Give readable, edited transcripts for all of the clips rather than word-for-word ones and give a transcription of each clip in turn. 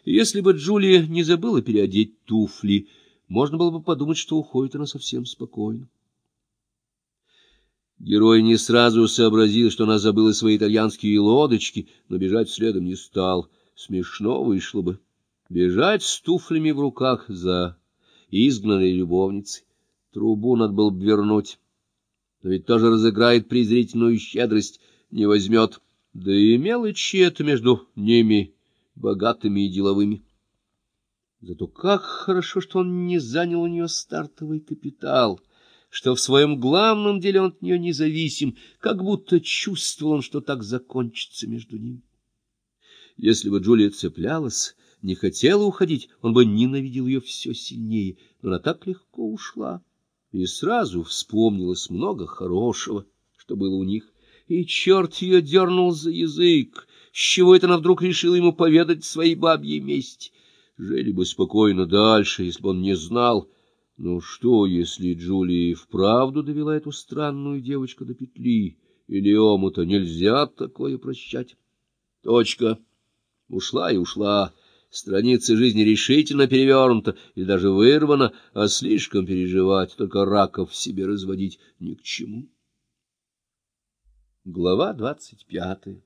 И если бы Джулия не забыла переодеть туфли, можно было бы подумать, что уходит она совсем спокойно. Герой не сразу сообразил, что она забыла свои итальянские лодочки, но бежать следом не стал. Смешно вышло бы. Бежать с туфлями в руках за изгнанной любовницей. Трубу надо было бы вернуть. Но ведь тоже разыграет презрительную щедрость, не возьмет. Да и мелочи это между ними, богатыми и деловыми. Зато как хорошо, что он не занял у нее стартовый капитал, что в своем главном деле он от нее независим, как будто чувствовал он, что так закончится между ними. Если бы Джулия цеплялась, не хотела уходить, он бы ненавидел ее все сильнее, но она так легко ушла. И сразу вспомнилось много хорошего, что было у них, и черт ее дернул за язык, с чего это она вдруг решила ему поведать своей бабьей мести. Жили бы спокойно дальше, если бы он не знал. Ну что, если Джулия вправду довела эту странную девочку до петли, или омута? Нельзя такое прощать. Точка. Ушла и ушла. Страница жизни решительно перевернута или даже вырвана, а слишком переживать, только раков в себе разводить ни к чему. Глава 25.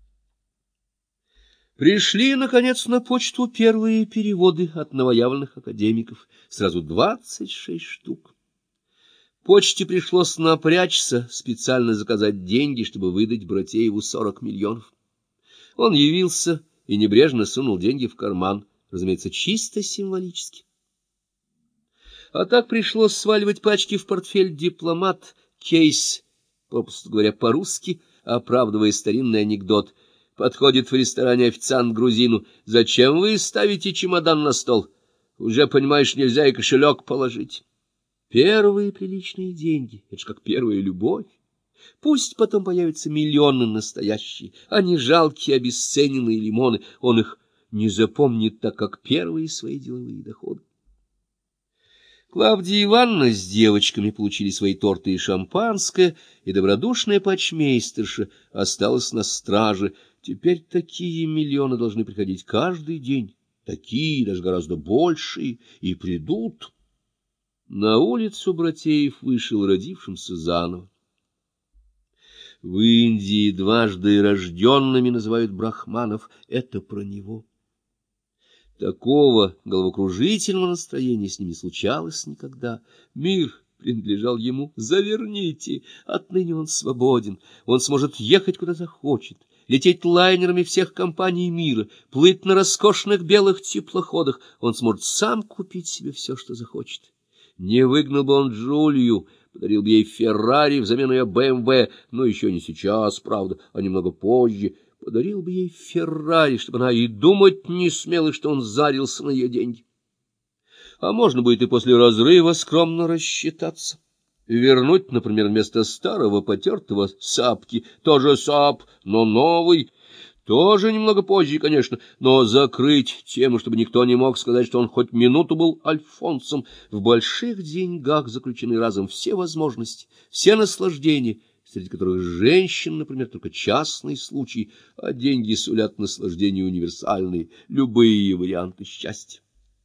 Пришли, наконец, на почту первые переводы от новоявленных академиков, сразу 26 штук. Почте пришлось напрячься, специально заказать деньги, чтобы выдать Братееву 40 миллионов. Он явился и небрежно сунул деньги в карман, разумеется, чисто символически. А так пришлось сваливать пачки в портфель «Дипломат», кейс, попросту говоря, по-русски, оправдывая старинный анекдот. Подходит в ресторане официант к грузину: «Зачем вы ставите чемодан на стол? Уже, понимаешь, нельзя и кошелек положить». Первые приличные деньги — это ж как первая любовь. Пусть потом появятся миллионы настоящие, а не жалкие обесцененные лимоны. Он их не запомнит так, как первые свои деловые доходы. Клавдия Ивановна с девочками получили свои торты и шампанское, и добродушная почмейстерша осталась на страже. Теперь такие миллионы должны приходить каждый день, такие, даже гораздо большие, и придут. На улицу Братеев вышел родившимся заново. В Индии дважды рожденными называют брахманов. Это про него. Такого головокружительного настроения с ним не случалось никогда. Мир принадлежал ему. Заверните, отныне он свободен. Он сможет ехать куда захочет, лететь лайнерами всех компаний мира, плыть на роскошных белых теплоходах. Он сможет сам купить себе все, что захочет. Не выгнал бы он Джулию, подарил бы ей Феррари взамен ее БМВ, но еще не сейчас, правда, а немного позже. Подарил бы ей Феррари, чтобы она и думать не смела, что он зарился на ее деньги. А можно будет и после разрыва скромно рассчитаться. Вернуть, например, вместо старого потертого Сапки тоже Сап, но новый. Тоже немного позже, конечно, но закрыть тему, чтобы никто не мог сказать, что он хоть минуту был Альфонсом. В больших деньгах заключены разом все возможности, все наслаждения, среди которых женщин, например, только частный случай, а деньги сулят наслаждения универсальные, любые варианты счастья.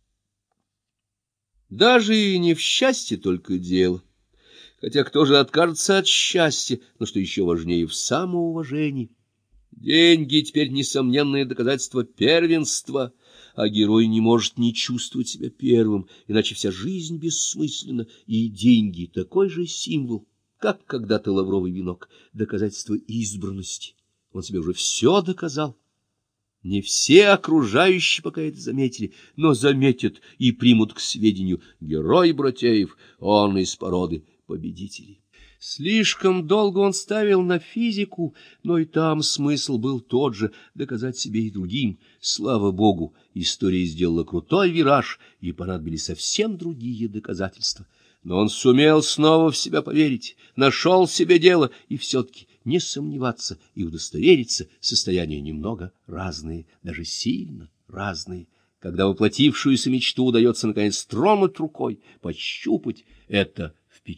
Даже и не в счастье только дело. Хотя кто же откажется от счастья, но что еще важнее, в самоуважении. Деньги теперь несомненное доказательство первенства, а герой не может не чувствовать себя первым, иначе вся жизнь бессмысленна, и деньги — такой же символ, как когда-то лавровый венок, доказательство избранности. Он себе уже все доказал. Не все окружающие пока это заметили, но заметят и примут к сведению: герой Братеев, он из породы победителей. Слишком долго он ставил на физику, но и там смысл был тот же — доказать себе и другим. Слава богу, история сделала крутой вираж, и понадобились совсем другие доказательства. Но он сумел снова в себя поверить, нашел себе дело, и все-таки не сомневаться и удостовериться — состояния немного разные, даже сильно разные. Когда воплотившуюся мечту удается наконец тронуть рукой, пощупать, это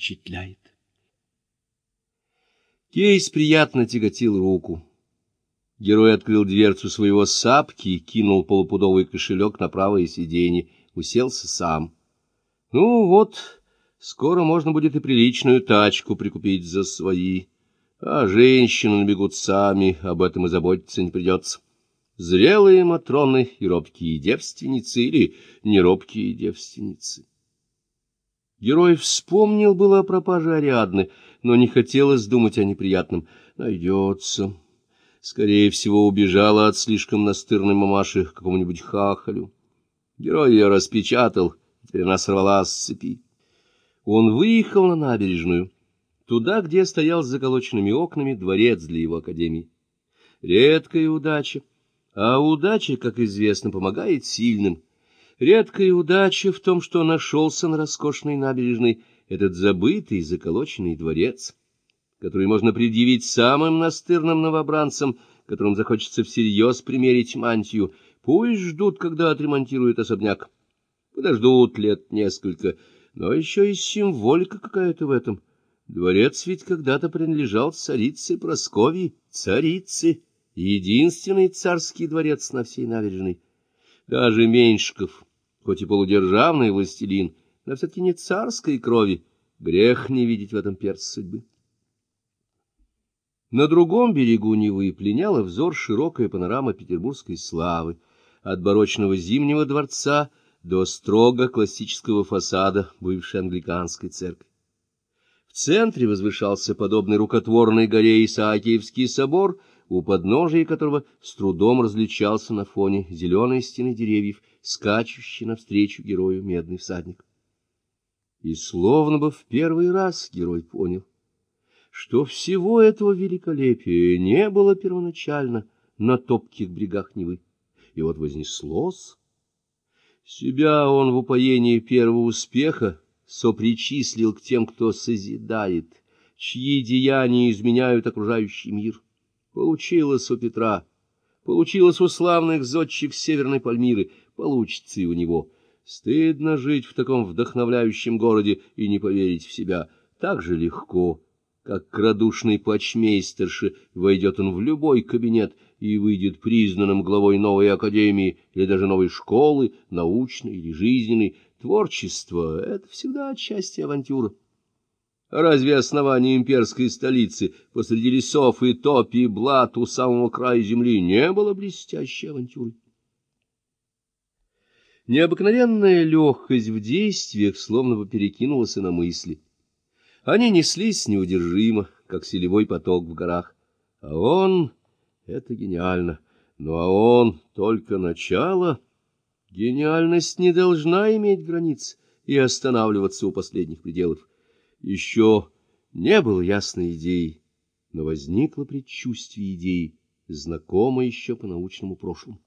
впечатляет. Кейс приятно тяготил руку. Герой открыл дверцу своего сапки, кинул полупудовый кошелек на правое сиденье, уселся сам. Ну вот, скоро можно будет и приличную тачку прикупить за свои, а женщины набегут сами, об этом и заботиться не придется. Зрелые матроны и робкие девственницы или неробкие девственницы. Герой вспомнил было о пропаже Ариадны, но не хотелось думать о неприятном. Найдется. Скорее всего, убежала от слишком настырной мамаши к какому-нибудь хахалю. Герой ее распечатал, теперь она сорвалась с цепи. Он выехал на набережную, туда, где стоял с заколоченными окнами дворец для его академии. Редкая удача, а удача, как известно, помогает сильным. Редкая удача в том, что нашелся на роскошной набережной этот забытый заколоченный дворец, который можно предъявить самым настырным новобранцам, которым захочется всерьез примерить мантию. Пусть ждут, когда отремонтируют особняк. Подождут лет несколько, но еще и символика какая-то в этом. Дворец ведь когда-то принадлежал царице Прасковье, царице, единственный царский дворец на всей набережной. Даже Меньшиков, хоть и полудержавный властелин, но все-таки не царской крови, грех не видеть в этом перст судьбы. На другом берегу Невы пленяла взор широкая панорама петербургской славы, от барочного Зимнего дворца до строго классического фасада бывшей англиканской церкви. В центре возвышался подобный рукотворной горе Исаакиевский собор, у подножия которого с трудом различался на фоне зеленой стены деревьев, скачущий навстречу герою медный всадник. И словно бы в первый раз герой понял, что всего этого великолепия не было первоначально на топких брегах Невы. И вот вознеслось. Себя он в упоении первого успеха сопричислил к тем, кто созидает, чьи деяния изменяют окружающий мир. Получилось у Петра, получилось у славных зодчих Северной Пальмиры, получится и у него. Стыдно жить в таком вдохновляющем городе и не поверить в себя. Так же легко, как к радушной почмейстерше войдет он в любой кабинет и выйдет признанным главой новой академии или даже новой школы, научной или жизненной. Творчество — это всегда отчасти авантюра. Разве основание имперской столицы посреди лесов и топ и блат у самого края земли не было блестящей авантюрой? Необыкновенная легкость в действиях словно бы перекинулась и на мысли. Они неслись неудержимо, как селевой поток в горах. А он — это гениально. Ну а он — только начало. Гениальность не должна иметь границ и останавливаться у последних пределов. Еще не было ясной идеи, но возникло предчувствие идеи, знакомое еще по научному прошлому.